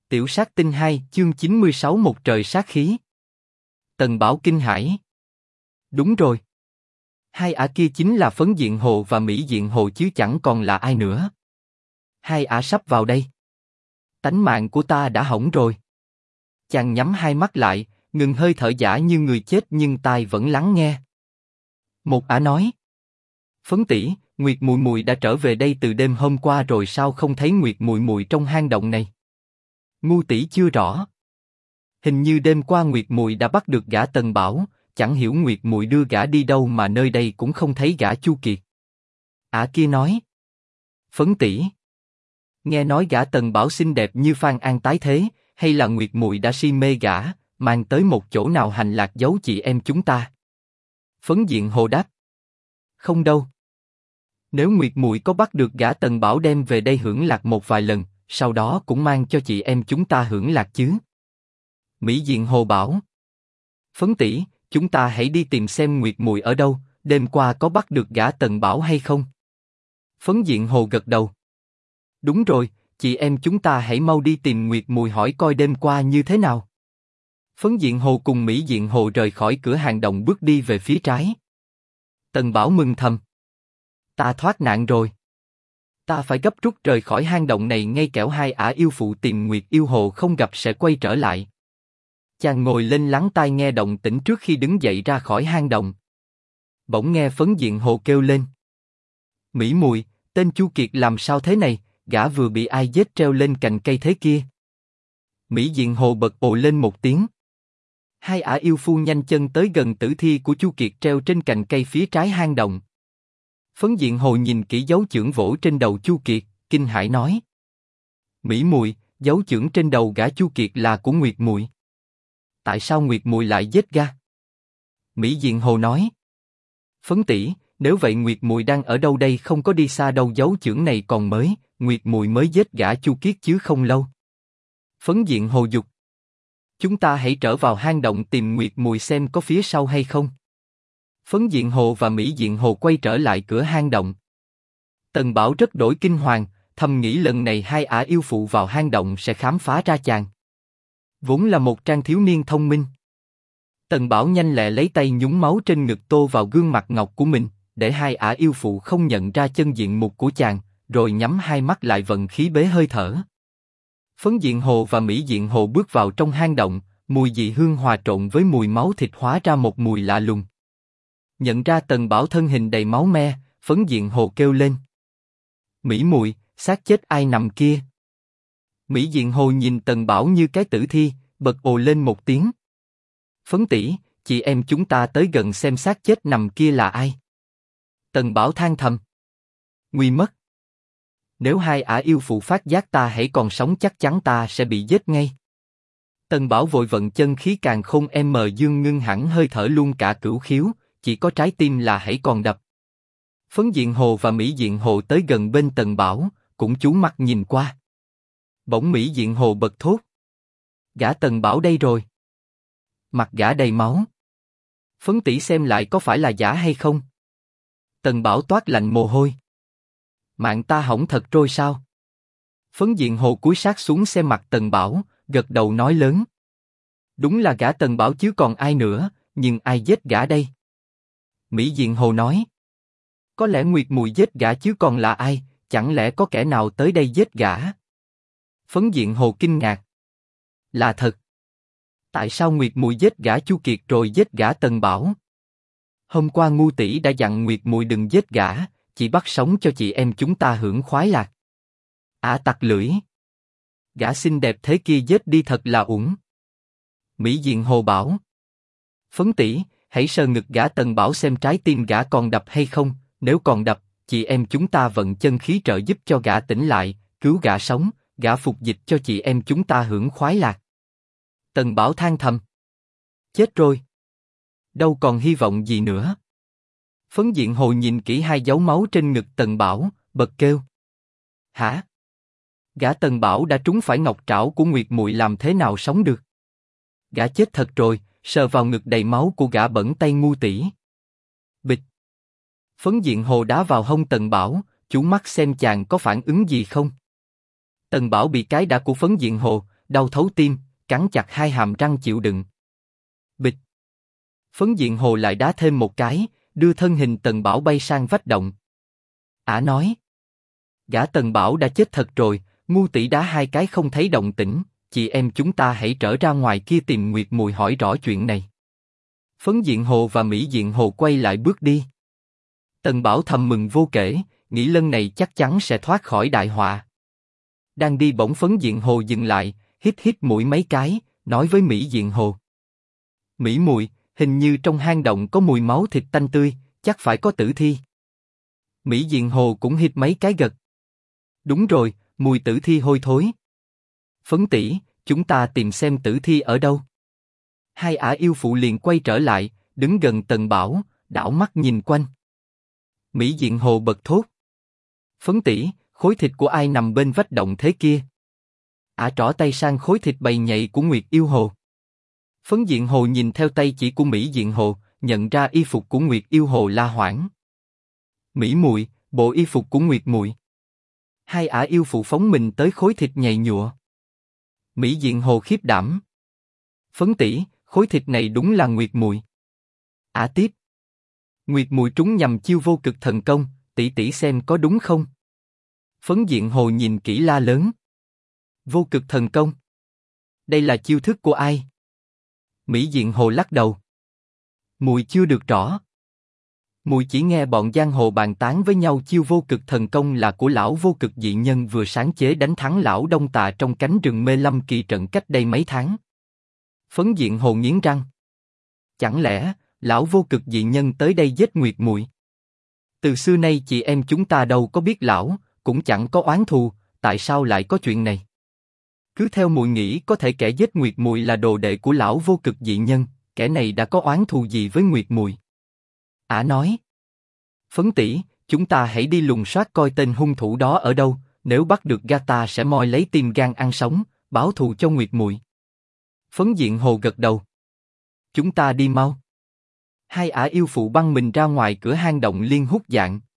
Tiểu sát tinh 2, chương 96 một trời sát khí. Tần Bảo kinh hãi. Đúng rồi. Hai ả kia chính là Phấn Diện Hồ và Mỹ Diện Hồ chứ chẳng còn là ai nữa. Hai ả sắp vào đây. Tánh mạng của ta đã hỏng rồi. Chàng nhắm hai mắt lại, ngừng hơi thở giả như người chết nhưng tai vẫn lắng nghe. Một ả nói. Phấn tỷ, Nguyệt Mùi Mùi đã trở về đây từ đêm hôm qua rồi sao không thấy Nguyệt Mùi Mùi trong hang động này? Ngu tỷ chưa rõ. Hình như đêm qua Nguyệt Mùi đã bắt được gã Tần Bảo, chẳng hiểu Nguyệt Mùi đưa gã đi đâu mà nơi đây cũng không thấy gã Chu Kiệt. Ả kia nói. Phấn tỷ, nghe nói gã Tần Bảo xinh đẹp như Phan An tái thế, hay là Nguyệt Mùi đã si mê gã, mang tới một chỗ nào hành lạc giấu chị em chúng ta? Phấn Diện Hồ đáp. Không đâu. Nếu Nguyệt Mùi có bắt được gã Tần Bảo đem về đây hưởng lạc một vài lần, sau đó cũng mang cho chị em chúng ta hưởng lạc chứ. Mỹ Diện Hồ bảo. Phấn tỷ, chúng ta hãy đi tìm xem Nguyệt Mùi ở đâu, đêm qua có bắt được gã Tần Bảo hay không? Phấn Diện Hồ gật đầu. Đúng rồi, chị em chúng ta hãy mau đi tìm Nguyệt Mùi hỏi coi đêm qua như thế nào. Phấn Diện Hồ cùng Mỹ Diện Hồ rời khỏi cửa hang động bước đi về phía trái. Tần Bảo mừng thầm. Ta thoát nạn rồi. Ta phải gấp rút rời khỏi hang động này ngay kẻo hai ả yêu phụ tìm Nguyệt Yêu Hồ không gặp sẽ quay trở lại. Chàng ngồi lên lắng tai nghe động tĩnh trước khi đứng dậy ra khỏi hang động. Bỗng nghe Phấn Diện Hồ kêu lên. Mỹ Mùi, tên Chu Kiệt làm sao thế này, gã vừa bị ai giết treo lên cành cây thế kia? Mỹ Diện Hồ bật ồ lên một tiếng. Hai ả yêu phu nhanh chân tới gần tử thi của Chu Kiệt treo trên cành cây phía trái hang động. Phấn Diện Hồ nhìn kỹ dấu chưởng vỗ trên đầu Chu Kiệt, kinh hãi nói. Mỹ Mùi, dấu chưởng trên đầu gã Chu Kiệt là của Nguyệt Mùi. Tại sao Nguyệt Mùi lại giết gã? Mỹ Diện Hồ nói. Phấn tỷ, nếu vậy Nguyệt Mùi đang ở đâu đây, không có đi xa đâu, dấu chưởng này còn mới, Nguyệt Mùi mới giết gã Chu Kiệt chứ không lâu. Phấn Diện Hồ dục. Chúng ta hãy trở vào hang động tìm Nguyệt Mùi xem có phía sau hay không. Phấn Diện Hồ và Mỹ Diện Hồ quay trở lại cửa hang động. Tần Bảo rất đổi kinh hoàng, thầm nghĩ lần này hai ả yêu phụ vào hang động sẽ khám phá ra chàng. Vốn là một trang thiếu niên thông minh. Tần Bảo nhanh lẹ lấy tay nhúng máu trên ngực tô vào gương mặt ngọc của mình, để hai ả yêu phụ không nhận ra chân diện mục của chàng, rồi nhắm hai mắt lại vận khí bế hơi thở. Phấn Diện Hồ và Mỹ Diện Hồ bước vào trong hang động, mùi dị hương hòa trộn với mùi máu thịt hóa ra một mùi lạ lùng. Nhận ra Tần Bảo thân hình đầy máu me, Phấn Diện Hồ kêu lên. Mỹ Mùi, xác chết ai nằm kia? Mỹ Diện Hồ nhìn Tần Bảo như cái tử thi, bật ồ lên một tiếng. Phấn tỷ, chị em chúng ta tới gần xem xác chết nằm kia là ai. Tần Bảo than thầm. Nguy mất. Nếu hai ả yêu phụ phát giác ta hãy còn sống chắc chắn ta sẽ bị giết ngay. Tần Bảo vội vận chân khí càn khôn dương ngưng hẳn hơi thở luôn cả cửu khiếu, chỉ có trái tim là hãy còn đập. Phấn Diện Hồ và Mỹ Diện Hồ tới gần bên Tần Bảo, cũng chú mắt nhìn qua. Bỗng Mỹ Diện Hồ bật thốt. Gã Tần Bảo đây rồi. Mặt gã đầy máu. Phấn tỷ xem lại có phải là giả hay không? Tần Bảo toát lạnh mồ hôi. Mạng ta hỏng thật rồi sao? Phấn Diện Hồ cúi sát xuống xem mặt Tần Bảo, gật đầu nói lớn. Đúng là gã Tần Bảo chứ còn ai nữa, nhưng ai giết gã đây? Mỹ Diện Hồ nói. Có lẽ Nguyệt Mùi giết gã chứ còn là ai, chẳng lẽ có kẻ nào tới đây giết gã? Phấn Diện Hồ kinh ngạc. Là thật. Tại sao Nguyệt Mùi giết gã Chu Kiệt rồi giết gã Tần Bảo? Hôm qua ngu tỷ đã dặn Nguyệt Mùi đừng giết gã, chỉ bắt sống cho chị em chúng ta hưởng khoái lạc. Tặc lưỡi. Gã xinh đẹp thế kia giết đi thật là uổng. Mỹ Diện Hồ bảo. Phấn tỷ, hãy sờ ngực gã Tần Bảo xem trái tim gã còn đập hay không, nếu còn đập, chị em chúng ta vận chân khí trợ giúp cho gã tỉnh lại, cứu gã sống, gã phục dịch cho chị em chúng ta hưởng khoái lạc. Tần Bảo than thầm. Chết rồi. Đâu còn hy vọng gì nữa. Phấn Diện Hồ nhìn kỹ hai dấu máu trên ngực Tần Bảo, bật kêu. Hả? Gã Tần Bảo đã trúng phải ngọc trảo của Nguyệt Mùi làm thế nào sống được? Gã chết thật rồi, sờ vào ngực đầy máu của gã bẩn tay ngu tỷ. Bịch. Phấn Diện Hồ đá vào hông Tần Bảo, chú mắt xem chàng có phản ứng gì không. Tần Bảo bị cái đá của Phấn Diện Hồ, đau thấu tim, cắn chặt hai hàm răng chịu đựng. Bịch. Phấn diện hồ lại đá thêm một cái, đưa thân hình Tần Bảo bay sang vách động. Ả nói. Gã Tần Bảo đã chết thật rồi, ngu tỷ đá hai cái không thấy động tĩnh, chị em chúng ta hãy trở ra ngoài kia tìm Nguyệt Mùi hỏi rõ chuyện này. Phấn diện hồ và Mỹ diện hồ quay lại bước đi. Tần Bảo thầm mừng vô kể, nghĩ lần này chắc chắn sẽ thoát khỏi đại họa. Đang đi bỗng Phấn diện hồ dừng lại, hít hít mũi mấy cái, nói với Mỹ diện hồ. Mỹ Mùi, hình như trong hang động có mùi máu thịt tanh tươi, chắc phải có tử thi. Mỹ diện hồ cũng hít mấy cái gật. Đúng rồi, mùi tử thi hôi thối. Phấn tỷ, chúng ta tìm xem tử thi ở đâu. Hai ả yêu phụ liền quay trở lại, đứng gần Tần Bảo, đảo mắt nhìn quanh. Mỹ diện hồ bật thốt. Phấn tỷ, khối thịt của ai nằm bên vách động thế kia? Ả trỏ tay sang khối thịt bầy nhầy của Nguyệt yêu hồ. Phấn diện hồ nhìn theo tay chỉ của Mỹ diện hồ, nhận ra y phục của Nguyệt yêu hồ la hoảng. Mỹ Mùi, bộ y phục của Nguyệt Mùi. Hai ả yêu phụ phóng mình tới khối thịt nhầy nhụa. Mỹ diện hồ khiếp đảm. Phấn tỷ, khối thịt này đúng là Nguyệt Mùi. Ả tiếp. Nguyệt Mùi trúng nhầm chiêu vô cực thần công, tỷ tỷ xem có đúng không? Phấn diện hồ nhìn kỹ la lớn. Vô cực thần công? Đây là chiêu thức của ai? Mỹ diện hồ lắc đầu. Mùi chưa được rõ. Mùi chỉ nghe bọn giang hồ bàn tán với nhau chiêu vô cực thần công là của lão vô cực dị nhân vừa sáng chế đánh thắng lão Đông Tà trong cánh rừng Mê Lâm kỳ trận cách đây mấy tháng. Phấn diện hồ nghiến răng. Chẳng lẽ lão vô cực dị nhân tới đây giết Nguyệt Mùi? Từ xưa nay chị em chúng ta đâu có biết lão, cũng chẳng có oán thù, tại sao lại có chuyện này? Cứ theo mùi nghĩ có thể kẻ giết Nguyệt Mùi là đồ đệ của lão vô cực dị nhân, kẻ này đã có oán thù gì với Nguyệt Mùi? Ả nói. Phấn tỷ, chúng ta hãy đi lùng soát coi tên hung thủ đó ở đâu, nếu bắt được gã ta sẽ moi lấy tim gan ăn sống, báo thù cho Nguyệt Mùi. Phấn diện hồ gật đầu. Chúng ta đi mau. Hai ả yêu phụ băng mình ra ngoài cửa hang động liên hút dạng,